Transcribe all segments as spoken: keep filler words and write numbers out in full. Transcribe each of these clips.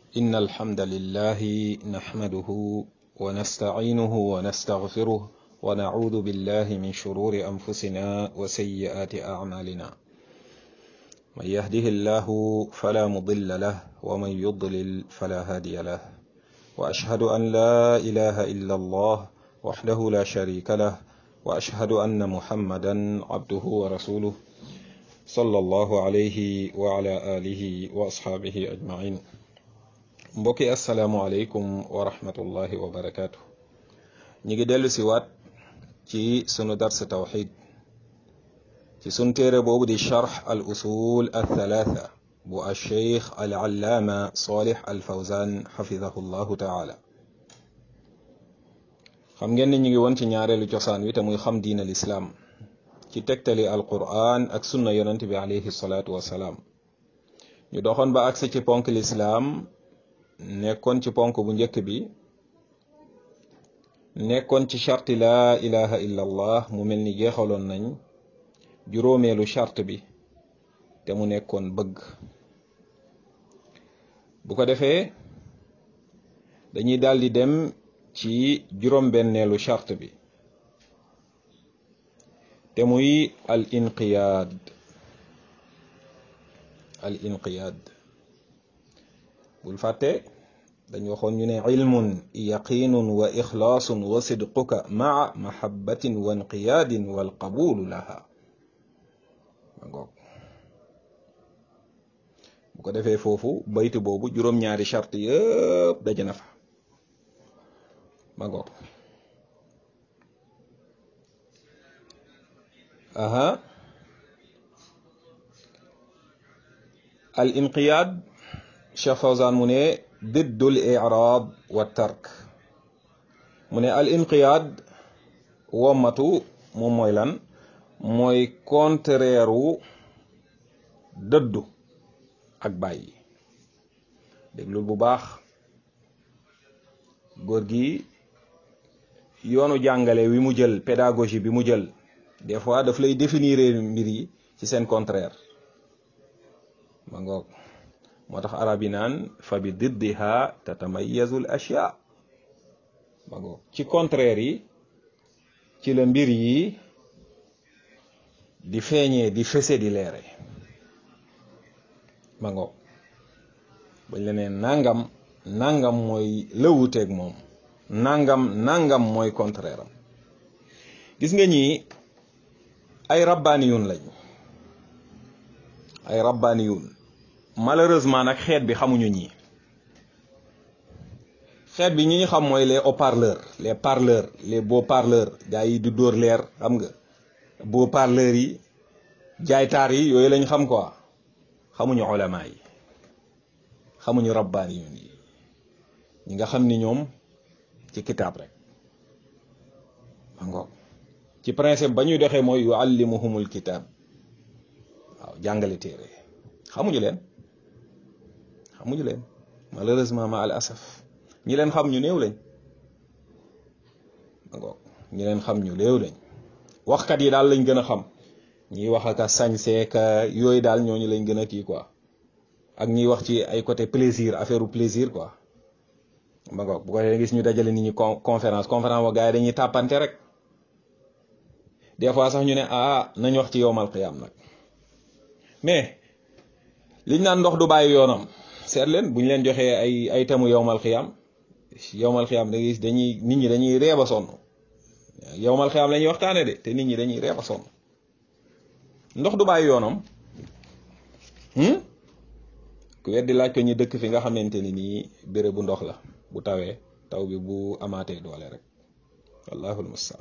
إن الحمد لله نحمده ونستعينه ونستغفره ونعوذ بالله من شرور أنفسنا وسيئات أعمالنا من يهده الله فلا مضل له ومن يضلل فلا هادي له وأشهد أن لا إله إلا الله وحده لا شريك له وأشهد أن محمدا عبده ورسوله صلى الله عليه وعلى آله وأصحابه أجمعين. mbokki asalaamualeykum wa rahmatullahi wa barakaatu. ñi ngi dellu si waat ci sunu dars tawxid ci sunu téere boobu di charx al usul al thalatha bu al cheikh al allaama salih al fawzan xafidahu llahu taala. xam ngeen ne ñu ngi woon ci ñaareelu cosaan wi te muy xam diin al islaam ci tegtali al quran ak sunna yonent bi alayhi salaatu wasalaam. ñu doxoon ba agsi ci ponk lislaam nekkoon ci ponk bu njëkk bi nekkoon ci charte laa ilaha illa allah mu mel ni jeexaloon nañ juróomeelu charte bi te mu nekkoon bëgg. bu ko defee dañuy daldi dem ci juróom-benneelu charte bi te muy al inqiyaad al inqiyaad bul fàtte dañu waxoon ñu ne ilmun yaqinun wa ixlaasun wa sidquka maa mahabbatin wa inqiyaadin wal qabulu laha ma ngoog. bu ko defee foofu baytu boobu juróom-ñaari charte yëpp daje na fa ma ngoog. aha al inqiyaad Cheikh Fawzan mu ne diddul i'raab wa tark mu ne al inqiyaad wommatu moom mooy lan mooy contraire wu dëddu ak bàyyi. déglul bu baax góor gi yoonu jàngale wi mu jël pédagogie bi mu jël des fois daf lay définir mbir yi ci seen contraire ma ngoog. moo tax arab yi naan fa bi diddiha tatamayazu l ashya ma ngoog ci contraire yi ci la mbir yi di feeñee di fese di leere ma ngoog. bañ la nee nangam nangam mooy lëwuteeg moom nangam nangam mooy contraire am. gis nga ñi ay rabbaaniyun lañ ay rabbaaniyun malheureusement nag xeet bi xamuñu ñi xeet bi ñi ñu xam mooy les haut-parleurs les parleurs les beaux parleurs gars yi di dóor leer xam nga beaux parleurs yi jaaytaar yi yooyu lañ xam quoi xamuñu ulama yi xamuñu rabbaaniyun yi ñi nga xam ni ñoom ci kitaab rek ma ngoog ci principe ba ñuy doxee mooy yuallimuhumul kitaab waaw jàngale téere xamuñu leen xamuñu leen malheureusement ma al asaf ñi leen xam ñu néew lañ ma ngoog ñi leen xam ñu néew lañ waxkat yi daal lañ gën a xam ñiy wax ak a sañseeka yooyu daal ñooñu lañ gën a kii quoi ak ñiy wax ci ay côté plaisir affaire u plaisir quoi ma ngoog. bu ko defee gis ñu dajale nit ñi conférence conférence wa gars yi dañuy tàppante rek des fois sax ñu ne ah nañ wax ci yowmal qiyaam nag mais liñ naan ndox du bàyyi yoonam seet leen bu ñu leen joxee ay ay temu yowmal xiyaam yowmal xiyaam da ngay gis dañuy nit ñi dañuy reeba sonn yowmal xiyaam la ñuy waxtaane de te nit ñi dañuy reeba sonn ndox du bàyyi yoonam. ku weddi laaj ko ñi dëkk fi nga xamante ni nii béré bu ndox la bu tawee taw bi bu amaatee doole rek wallahul mustaan.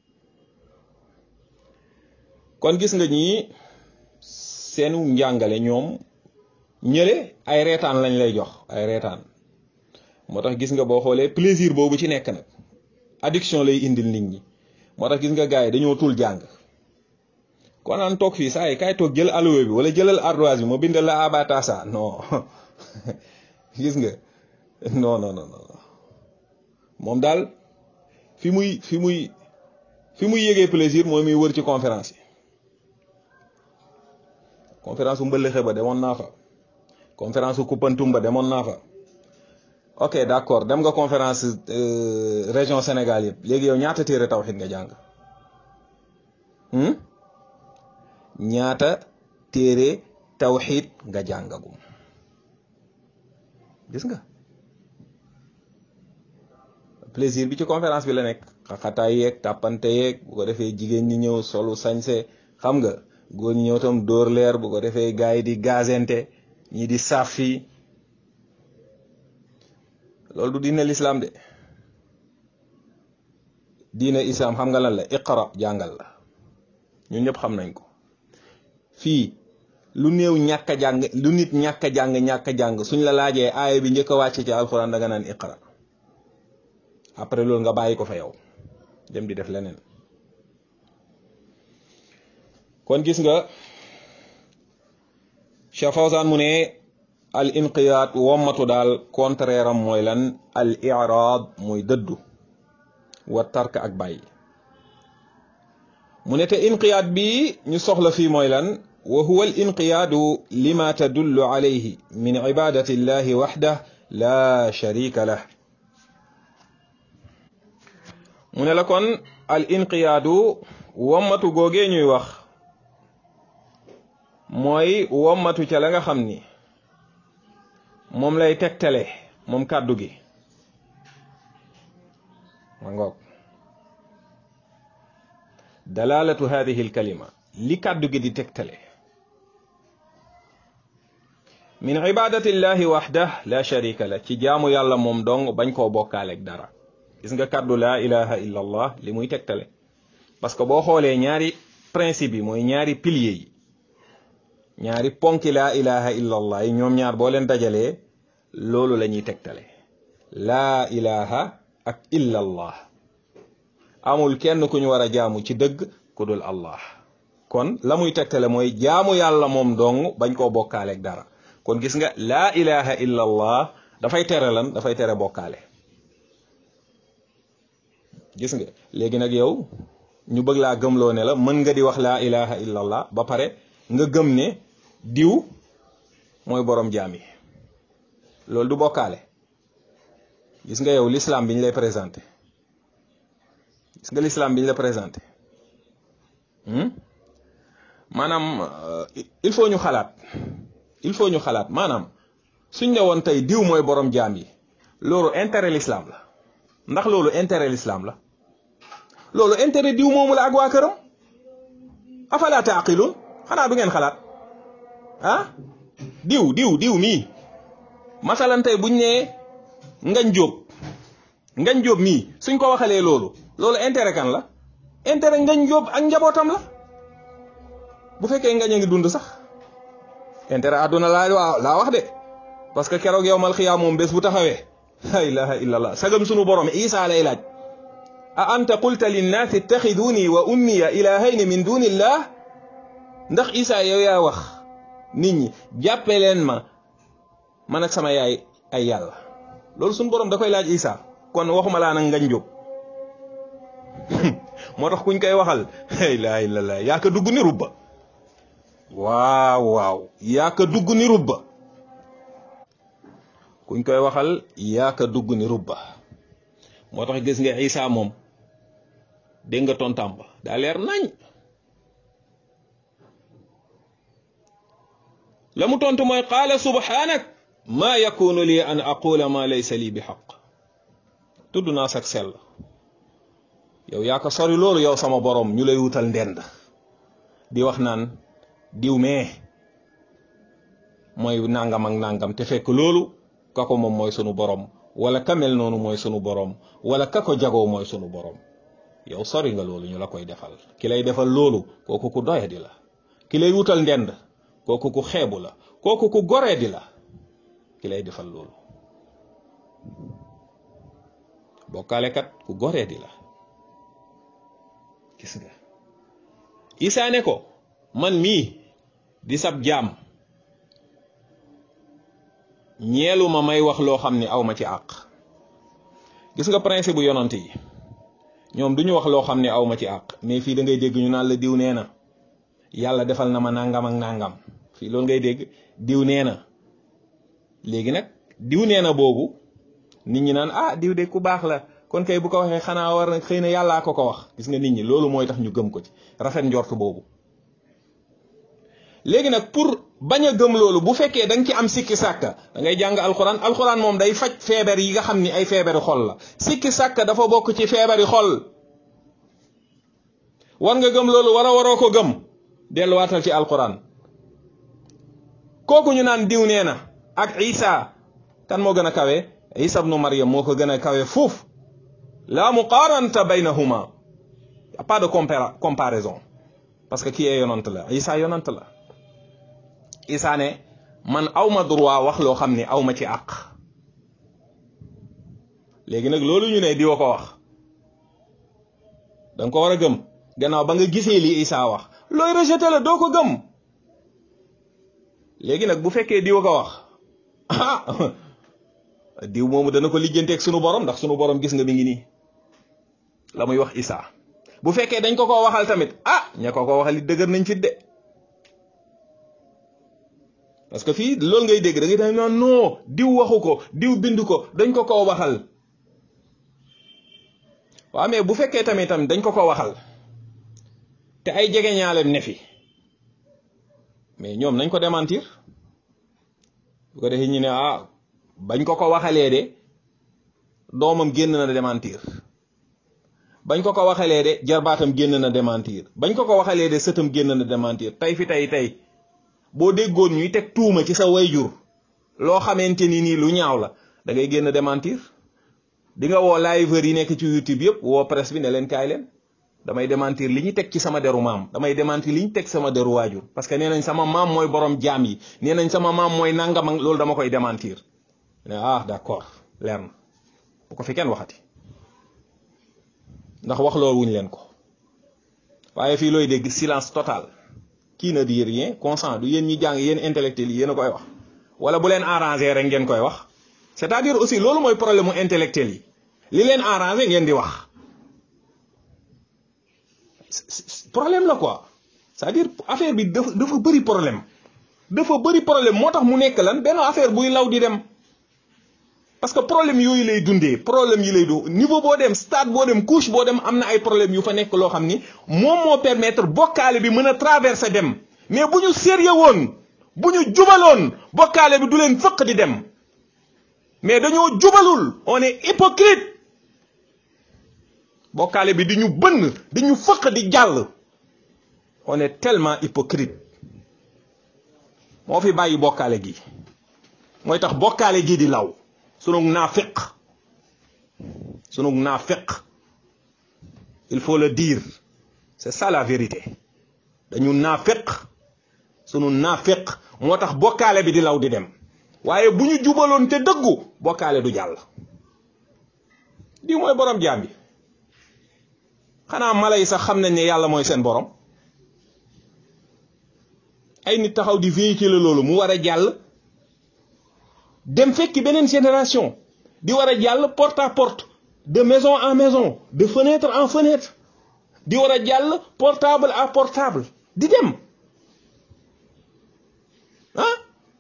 kon gis nga ñi seenu njàngale ñoom ñële ay reetaan lañ lay jox ay reetaan moo tax gis nga boo xoolee plaisir boobu ci nekk nag addiction lay indil nit ñi moo tax gis nga gars yi dañoo tul jàng kon naan toog fii saa yi kaay toog jël aloe bi wala jëlal ardoise bi ma bindal la abatasa non gis nga non non non moom daal fi muy fi muy fi muy yëgee plaisir mooy muy wër ci conférence yi conférence bu mbëllëxe ba demoon naa fa conférence bu Koupantoum ba demoon naa fa ok d'accord dem nga conférence région Sénégal yëpp léegi yow ñaata téere tawhid nga jàng ñaata téere tawhid nga jàngagum gis nga plaisir bi ci conférence bi la nekk xaxataay yeeg tàppante yeeg bu ko defee jigéen ñi ñëw solu sañse xam nga góor ñi ñëw tam dóor leer bu ko defee gars yi di gazente ñi di saaf fii loolu du diine l'islam de diine islam xam nga lan la iqra jàngal la ñun ñëpp xam nañ ko fii lu néew ñàkk a jàng lu nit ñàkk a jàng ñàkk a jàng suñ la laajee aaya bi njëkk a wàcc ci alxuraan da nga naan iqra après loolu nga bàyyi ko fa yow dem di def leneen kon gis nga Cheikh Fawzan mu ne al inqiyaad wommatu daal contraire am mooy lan al i'raad mooy dëddu wa tark ak bàyyi mu ne te inqiyaad bi ñu soxla fii mooy lan wa huwa al inqiyaadu lima tadullu alayhi min ibadati llahi waxdah la sharika lah mu ne la kon al inqiyaadu wommatu googee ñuy wax mooy wommatu ca la nga xam ni moom lay tegtale moom kàddu gi ma ngoog dalalatu hadihi al kalima li kàddu gi di tegtale min ibadati llahi waxdah la sharika la ci jaamu yàlla moom dong bañ koo bokkaaleeg dara gis nga kàddu laa ilaha illa allah li muy tegtale parce que boo xoolee ñaari principe yi mooy ñaari piliers yi ñaari ponki laa ilaha illa allah yi ñoom ñaar boo leen dajalee loolu la ñuy tegtale laa ilaha ak illa allah amul kenn ku ñu war a jaamu ci dëgg ku dul allah kon la muy tegtale mooy jaamu yàlla moom dong bañ koo bokkaaleeg dara kon gis nga laa ilaha illa allah dafay tere lan dafay tere bokkaale gis nga léegi nag yow ñu bëgg laa gëmloo ne la mën nga di wax laa ilaha illa allah ba pare nga gëm ne diw mooy borom jaam yi loolu du bokkaale gis nga yow l'islam bi ñu lay présenté gis nga l'islam bi ñu la présenté maanaam il faut ñu xalaat il faut ñu xalaat maanaam suñ ne woon tey diw mooy borom jaam yi loolu intérêt l'islam la ndax loolu intérêt l'islam la loolu intérêt diw moomu la ak waa këram afala taqilun xanaa du ngeen xalaat ah diw diw diw mii masalan tey buñ nee ngañ jóob ngañ jóob mii suñ ko waxalee loolu loolu intérêt kan la intérêt ngañ jóob ak njabootam la bu fekkee ngañ a ngi dund sax intérêt àdduna laa waa laa wax de parce que keroog yowmal xiyaam moom bés bu taxawee la ilaha illallah sagam sunu borom Isa lay laaj a anta qulta linnaasi ittaxiduni wa ummiya ilahayni min dunillah ndax Isa yow yaa wax nit ñi jàppe leen ma man ak sama yaay ay yàlla loolu sunu borom da koy laaj Isa kon waxuma laa nag ngañ jóg moo tax kuñ koy waxal la ilaha illallah yaa ka dugg ni rubba waaw waaw yaa ka dugg ni rubba kuñ koy waxal yaa ka dugg ni rubba moo tax gis nga Isa moom dégg nga tontam ba daa leer nañ la mu tontu mooy qaala subhanak ma yakunu li an aqula ma laysa li bi xaq tudd naa sak sell yow yaa ko sori loolu yow sama borom ñu lay wutal ndend di wax naan diw mee mooy nangam ak nangam te fekk loolu kako moom mooy sunu borom wala kamel noonu mooy sunu borom wala kako jagoo mooy sunu borom yow sori nga loolu ñu la koy defal ki lay defal loolu kooku ku doyadi la ki lay wutal ndend kooku ku xeebu la kooku ku goree di la ki lay defal loolu bokkaalekat ku goree di la gis nga Isa ne ko man mii di sab jaam ñeelu ma may wax loo xam ne aw ma ci àq gis nga principe bu yonant yi ñoom duñu wax loo xam ne aw ma ci àq mais fii da ngay dégg ñu naan la diw nee na yàlla defal na ma nangam ak nangam fii loolu ngay dégg diw nee na léegi nag diw nee na boobu nit ñi naan ah diw de ku baax la kon kay bu ko waxee xanaa war na xëy na yàllaa ko ko wax gis nga nit ñi loolu mooy tax ñu gëm ko ci rafet njort boobu. léegi nag pour bañ a gëm loolu bu fekkee da nga ci am sikki sàkka da ngay jàng alxuraan alxuraan moom day faj feebar yi nga xam ni ay feebari xol la sikki sàkka dafa bokk ci feebari xol war nga gëm loolu war a waroo ko gëm delluwaatal ci alxuraan kooku ñu naan diw nee na ak Isa kan moo gën a kawe Isa ibnu Maryam moo ko gën a kawe fuuf la muqaranta baynahuma y a pas de comparaison parce que kii yonant la Isa yonant la Isa ne man awma droit wax loo xam ni awma ci àq léegi nag loolu ñu ne diwa ko wax danga ko war a gëm gannaaw ba nga gisee li Isa wax looy rejeté la doo ko gëm léegi nag bu fekkee diwa ko wax ah diw moomu dana ko lijjanteeg sunu borom ndax sunu borom gis nga mi ngi nii la muy wax Isa bu fekkee dañ ko ko waxal tamit ah ña ko ko waxal it dëgër nañ fit de parce que fii loolu ngay dégg da ngay daan naan non diw waxu ko diw bind ko dañ ko ko waxal waaw mais bu fekkee tamit tamit dañ ko ko waxal te ay jege ñaaleem ne fi mais ñoom nañ ko démentir bu ko defee ñu ne ah bañ ko ko waxalee de doomam génn na démentir bañ ko ko waxalee de jarbaatam génn na démentir bañ ko ko waxalee de sëtam génn na démentir tey fi tey tey boo déggoon ñuy teg tuuma ci sa wayjur loo xamante ni nii lu ñaaw la da ngay génn démentir di nga woo liveur yi nekk ci YouTube yëpp woo presse bi ne leen kaay leen damay démentir li ñu teg ci sama deru maam damay démentir li ñu teg sama deru waajur parce que nee nañ sama maam mooy borom jaam yi nee nañ sama maam mooy nangam ak loolu dama koy démentir ne ah d'accord leer na bu ko fi kenn waxati ndax wax loolu wuñ leen ko waaye fii looy dégg silence total qui ne dit rien consent du yéen ñi jàng yéen intellectuels yi yéen a koy wax wala bu leen arrangé rek ngeen koy wax c'est-à-dire aussi loolu mooy problème mu intellectuel yi li leen arrangé ngeen di wax problème la quoi c'est-à-dire affaire bi dafa dafa bëri problème dafa bëri problème moo tax mu nekk lan benn affaire buy law di dem parce que problème yooyu lay dundee problème yi lay du niveau boo dem stade boo dem couche boo dem am na ay problème yu fa nekk loo xam ni moom moo permettre bokkaale bi mën a traverser dem mais bu ñu sérieux woon bu ñu jubaloon bokkaale bi du leen fëq di dem mais dañoo jubalul on est hypocrite bokkaale bi di ñu bënn di ñu fëq di jàll on est tellement hypocrite moo fi bàyyi bokkaale gi mooy tax bokkaale gi di law sunu naafiq sunu naafiq il faut le dire c'est ça la vérité dañu naafiq sunu naafiq moo tax bokkaale bi di law di dem waaye bu ñu jubaloon te dëggu bokkaale du jàll di mooy borom jaam bi xanaa mala yi sax xam nañ ne yàlla mooy seen borom ay nit taxaw di véhiculer loolu mu war a jàll dem fekki beneen génération di war a jàll porte à porte de maison en maison de fenêtre en fenêtre di war a jàll portable à portable di dem ah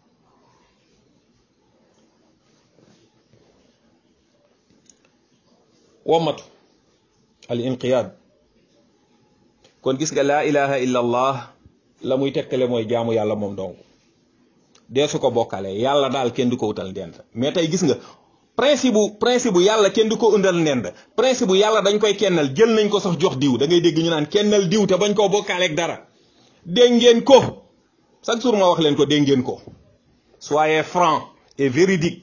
womatu al inqiyaad kon gis nga laa ilaha illa allah la muy tekkale mooy jaamu yàlla moom dong dee su ko bokkale yàlla daal kenn du ko utal ndend mais tey gis nga principe bu principe bu yàlla kenn du ko undal ndend principe bu yàlla dañ koy kennal jël nañ ko sax jox diw da ngay dégg ñu naan kennal diw te bañ koo bokkaaleeg dara dégg ngeen ko chaque jour ma wax leen ko dégg ngeen ko soyez franc et véridique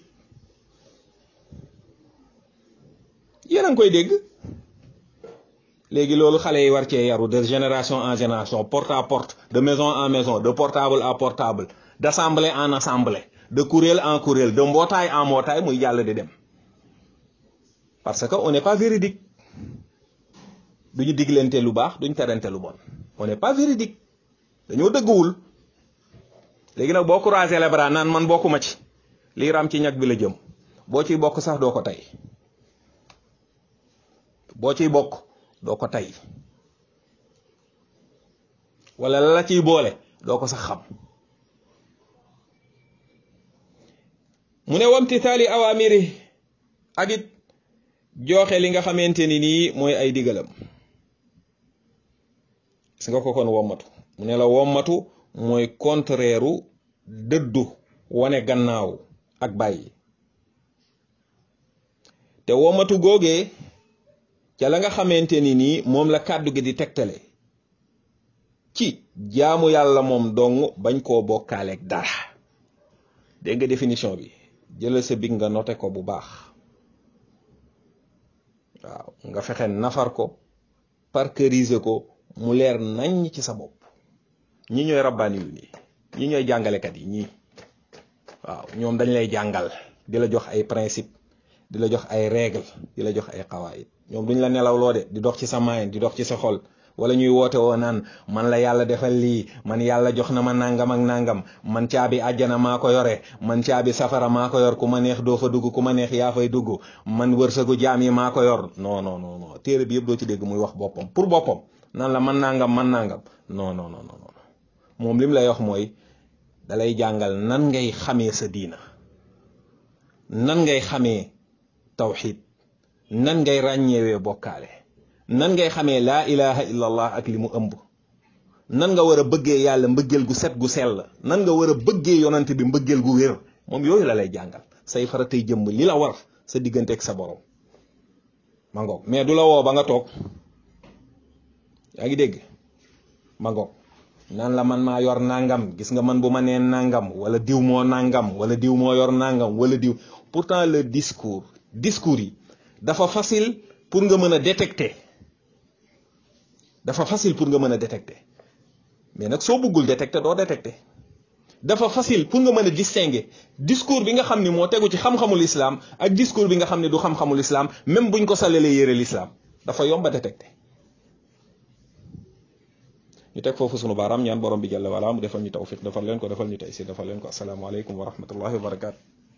yéen a ngi koy dégg léegi loolu xale yi war cee yaru de génération en génération porte à porte de maison en maison de portable à portable d'assemblée en assemblée de kuréel en kuréel de mbootaay en mbootaay muy jàll di dem parce que on n'est pas véridique duñu diglante lu baax duñ terante lu bon on n'est pas véridique dañoo dëgguwul léegi nag boo croiser les bras naan man bokkuma ci lii ram ci ñag bi la jëm boo ciy bokk sax doo ko tey boo ciy bokk doo ko tey wala la la ciy boole doo ko sax xam mu ne wamtithaali awamiri ak it joxe li nga xamante ni nii mooy ay digalam. gis nga ko kon wommatu mu ne la wommatu mooy contraire dëddu wane gannaaw ak bàyyi te wommatu googee ca la nga xamante ni nii moom la kàddu gi di tegtale ci jaamu yàlla moom dong bañ koo bokkaaleeg dara. dégg nga définition bi jëlal sa big nga noté ko bu baax waaw nga fexe nafar ko parkeriser ko mu leer nañ ci sa bopp. ñi ñooy rabbaani yu nii ñi ñooy jàngalekat yi ñii waaw ñoom dañ lay jàngal di la jox ay principe di la jox ay règle di la jox ay xawaayit ñoom duñ la nelaw loo de di dox ci sa maayin di dox ci sa xol wala ñuy woote woo naan man la yàlla defal lii man yàlla jox na ma nangam ak nangam man caabi àjjana maa ko yore man caabi safara maa ko yor ku ma neex doo fa dugg ku ma neex yaa fay dugg man wërsëgu jaam yi maa ko yor non non non non téere bi yëpp doo ci dégg muy wax boppam pour boppam naan la man nangam man nangam non non non non moom lim lay wax mooy dalay jàngal nan ngay xamee sa diina nan ngay xamee tawxid nan ngay ràññeewee bokkaale nan ngay xamee laa ilaha illallah ak li mu ëmb nan nga war a bëggee yàlla mbëggeel gu set gu sell nan nga war a bëggee yonante bi mbëggeel gu wér moom yooyu la lay jàngal say faratay jëmm li la war sa diggante ak sa borom ma ngoog mais du la woo ba nga toog yaa ngi dégg ma ngoog naan la man maa yor nangam gis nga man bu ma nee nangam wala diw moo nangam wala diw moo yor nangam wala diw pourtant le discours discours yi dafa facile pour nga mën a détecter dafa facile pour nga mën a détecter mais nag soo bëggul détecter doo détecter dafa facile pour nga mën a distinguer discours bi nga xam ni moo tegu ci xam-xamul islam ak discours bi nga xam ne du xam-xamul islam même buñ ko salalee yére l'islam dafa yomba détecter. ñu teg foofu sunu baaraam ñaan borom bi jalla wala mu defal ñu tawfiq defal leen ko defal ñu taysir defal leen ko asalaamaaleykum wa rahmatullahi wa barakaatu.